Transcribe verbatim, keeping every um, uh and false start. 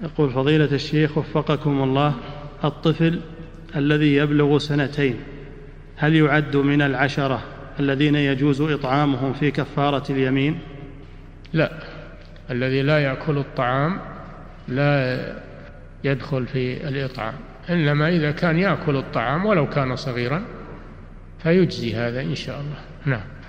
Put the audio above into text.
يقول فضيلة الشيخ وفقكم الله، الطفل الذي يبلغ سنتين هل يعد من العشرة الذين يجوز إطعامهم في كفارة اليمين؟ لا، الذي لا يأكل الطعام لا يدخل في الإطعام، إنما إذا كان يأكل الطعام ولو كان صغيرا فيجزي هذا إن شاء الله. نعم.